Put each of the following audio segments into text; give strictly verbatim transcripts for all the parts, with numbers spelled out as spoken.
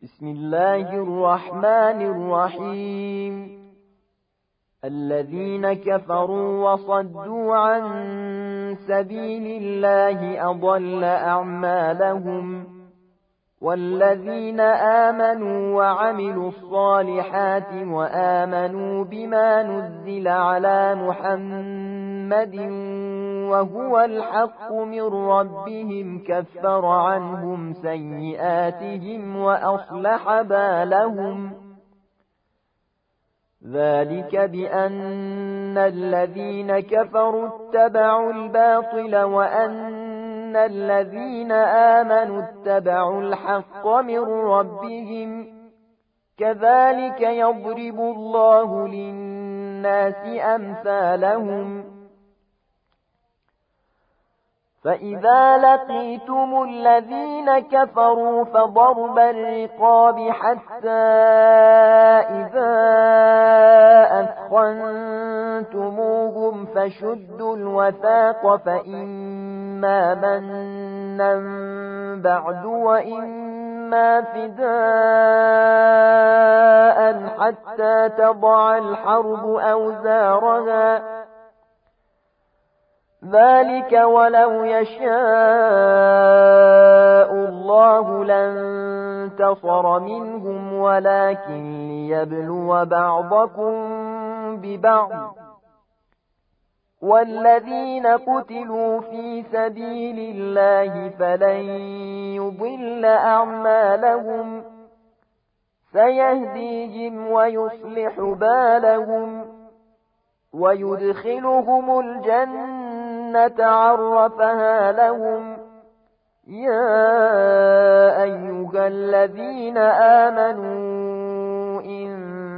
بسم الله الرحمن الرحيم. الذين كفروا وصدوا عن سبيل الله أضل أعمالهم، والذين آمنوا وعملوا الصالحات وآمنوا بما نزل على محمد وهو الحق من ربهم كفر عنهم سيئاتهم وأصلح بالهم. ذلك بأن الذين كفروا اتبعوا الباطل وأن الذين آمنوا اتبعوا الحق من ربهم، كذلك يضرب الله للناس أمثالهم. فإذا لقيتم الذين كفروا فضرب الرقاب حتى إذا أثخنتموهم فشدوا الوثاق، فإما منا بعد وإما فداء حتى تضع الحرب أوزارها. ذلك ولو يشاء الله لانتصر منهم، ولكن ليبلو بعضكم ببعض. والذين قتلوا في سبيل الله فلن يضل أعمالهم، سيهديهم ويصلح بالهم ويدخلهم الجنة عرفها لهم. يا أيها الذين آمنوا إن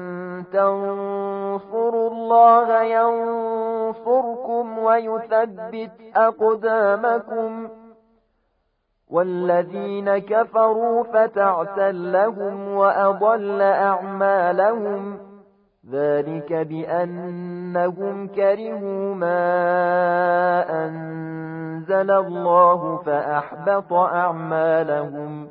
تنصروا الله ينصركم ويثبت أقدامكم. والذين كفروا فتعسا لهم وأضل أعمالهم. ذلك بأنهم كرهوا ما أنزل الله فأحبط أعمالهم.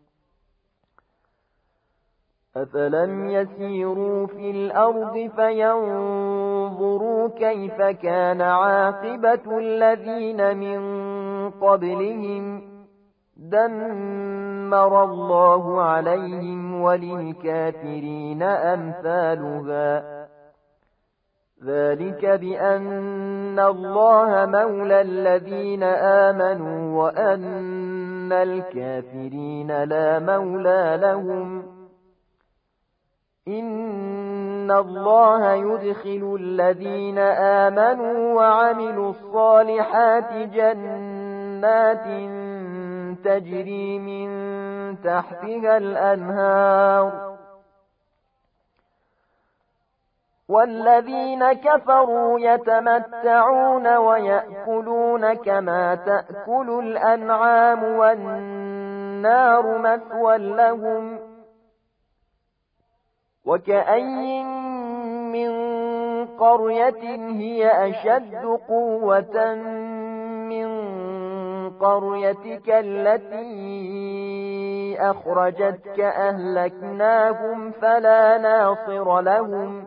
أفلم يسيروا في الأرض فينظروا كيف كان عاقبة الذين من قبلهم، دمر الله عليهم وللكافرين أمثالها. ذلك بأن الله مولى الذين آمنوا وأن الكافرين لا مولى لهم. إن الله يدخل الذين آمنوا وعملوا الصالحات جنات تجري من تحتها الأنهار، والذين كفروا يتمتعون ويأكلون كما تأكل الأنعام والنار مثوى لهم. وكأين من قرية هي أشد قوة من قريتك التي أخرجتك أهلكناهم فلا ناصر لهم.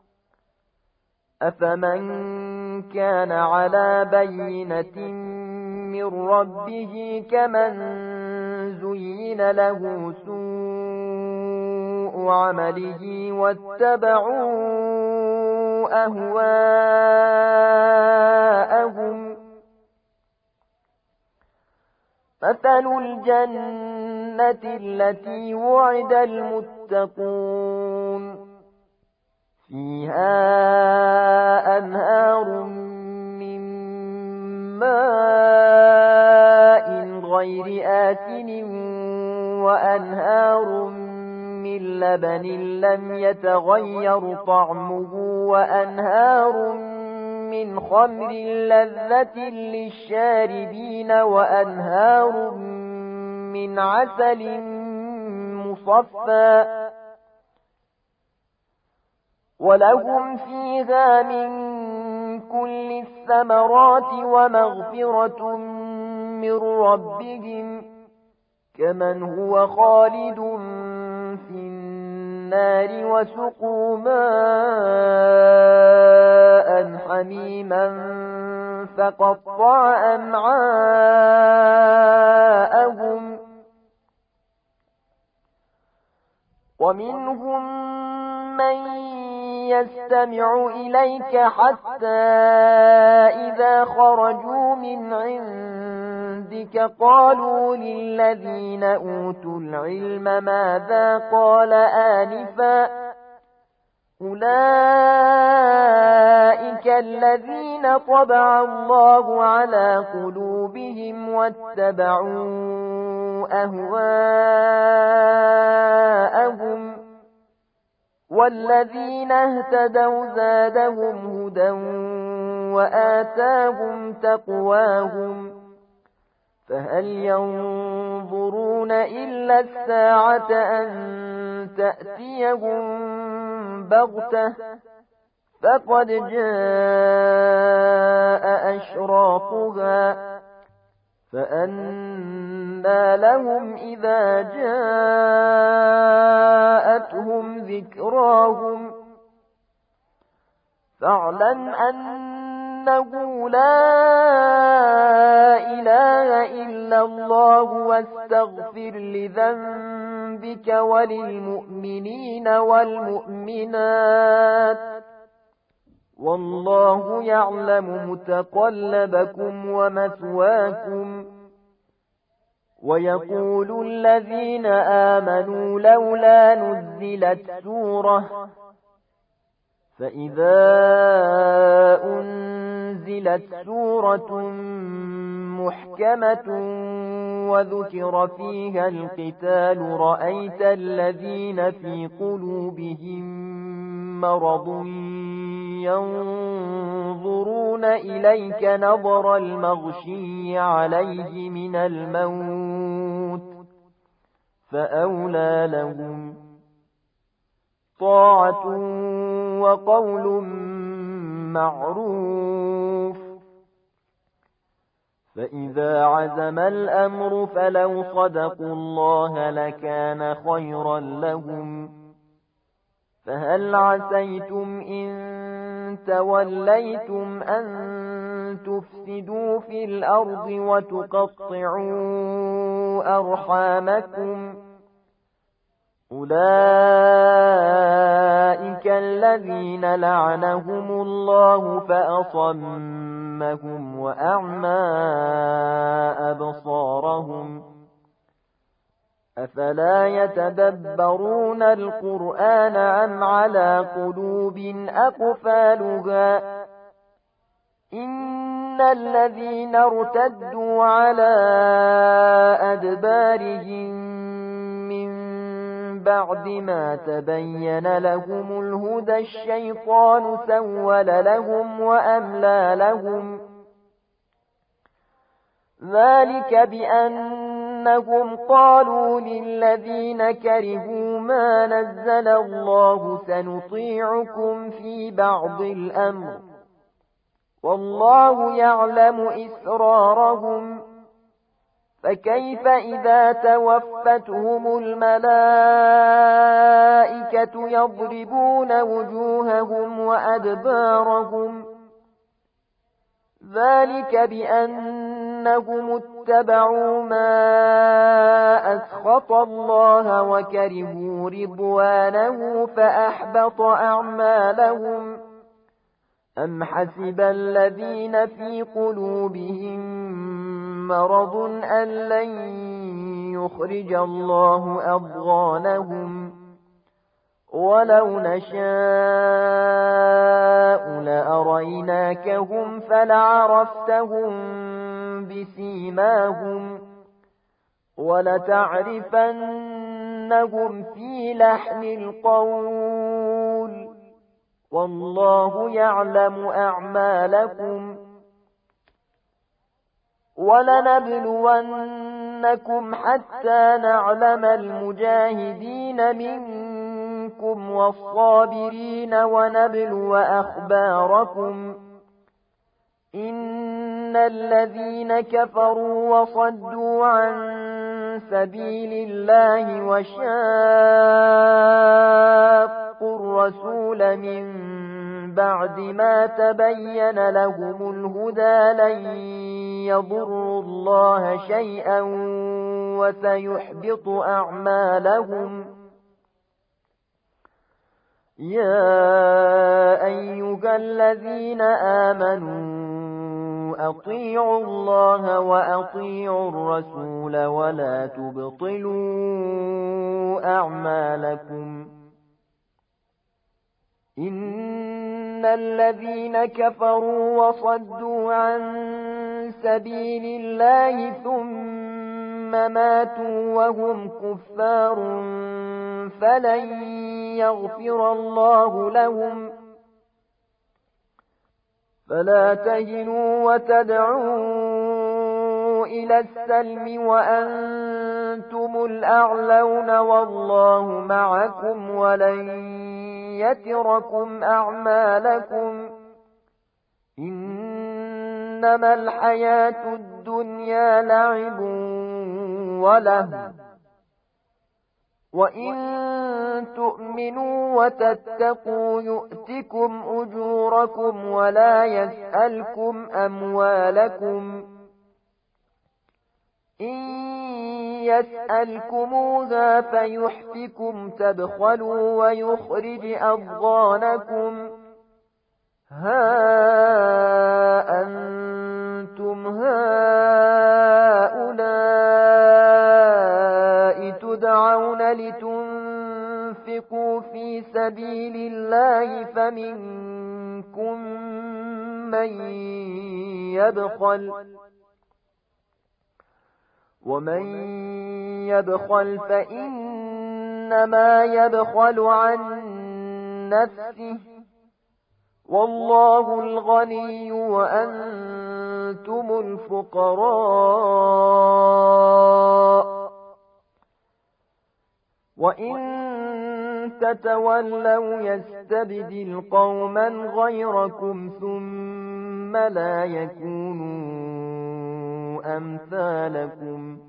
أفمن كان على بينة من ربه كمن زين له سوء عمله واتبعوا أهواءهم. مثل الجنة التي وعد المتقون فيها أنهار من ماء غير آسن وأنهار من لبن لم يتغير طعمه وأنهار من خمر لذة للشاربين وأنهار من عسل مصفى ولهم فيها من كل الثمرات ومغفرة من ربهم كمن هو خالد في النار وسقوا ماء حميما فقطع أمعاءهم ومنهم من يستمع إليك حتى إذا خرجوا من عندك قالوا للذين أوتوا العلم ماذا قال آنفا أولئك الذين طبع الله على قلوبهم واتبعوا أهواءهم والذين اهتدوا زادهم هدى وآتاهم تقواهم فهل ينظرون إلا الساعة أن تأتيهم بغتة فقد جاء أشراطها فأنى لهم إذا جاءتهم ذكراهم فاعلم أنه لا إله إلا الله واستغفر لذنبك وللمؤمنين والمؤمنات والله يعلم متقلبكم ومثواكم ويقول الذين آمنوا لولا نزلت سورة فإذا أنزلت سورة محكمة وذكر فيها القتال رأيت الذين في قلوبهم مرض ينظرون إليك نظر المغشي عليه من الموت فأولى لهم طاعة وقول معروف فإذا عزم الأمر فلو صدقوا الله لكان خيرا لهم فهل عسيتم إن توليتم أن تفسدوا في الأرض وتقطعوا أرحامكم أولئك الذين لعنهم الله فأصمهم وأعمى أبصارهم أفلا يتدبرون القرآن أم على قلوب أقفالها إن الذين ارتدوا على أدبارهم من بعد ما تبين لهم الهدى الشيطان سول لهم وأملى لهم ذلك بأنهم قالوا للذين كرهوا ما نزل الله سنطيعكم في بعض الأمر والله يعلم إسرارهم فكيف إذا توفتهم الملائكة يضربون وجوههم وأدبارهم ذلك بأنهم اتبعوا ما أسخط الله وكرهوا رضوانه فأحبط أعمالهم أم حسب الذين في قلوبهم مرض أن لن يخرج الله أضغانهم ولو نشاء لأريناكهم فلعرفتهم بسيماهم ولتعرفنهم في لحن القول والله يعلم أعمالكم ولنبلونكم حتى نعلم المجاهدين منكم والصابرين ونبلو أخباركم إن الذين كفروا وصدوا عن سبيل الله وشاقوا الرسول من بعد ما تبين لهم الهدى لن يضروا الله شيئا وسيحبط أعمالهم. يا أيها الذين آمنوا أطيعوا الله وأطيعوا الرسول ولا تبطلوا أعمالكم. إن الذين كفروا وصدوا عن سبيل الله ثم ماتوا وهم كفار فلن يغفر الله لهم. فلا تهنوا وتدعوا إلى السلم وأنتم الأعلون والله معكم ولن يتركم أعمالكم. إنما الحياة الدنيا لعب وله وإن تؤمنوا وتتقوا يؤتكم أجوركم ولا يسألكم أموالكم. إن يسألكموها فيحفكم تبخلوا ويخرج أضغانكم. ها أنتم هؤلاء تدعون لتنفقوا في سبيل الله فمنكم من يبخل ومن يبخل فإنما يبخل عن نفسه والله الغني وأنتم الفقراء. وإن تتولوا يستبدل قوما غيركم ثم لا يكونوا أمثالكم.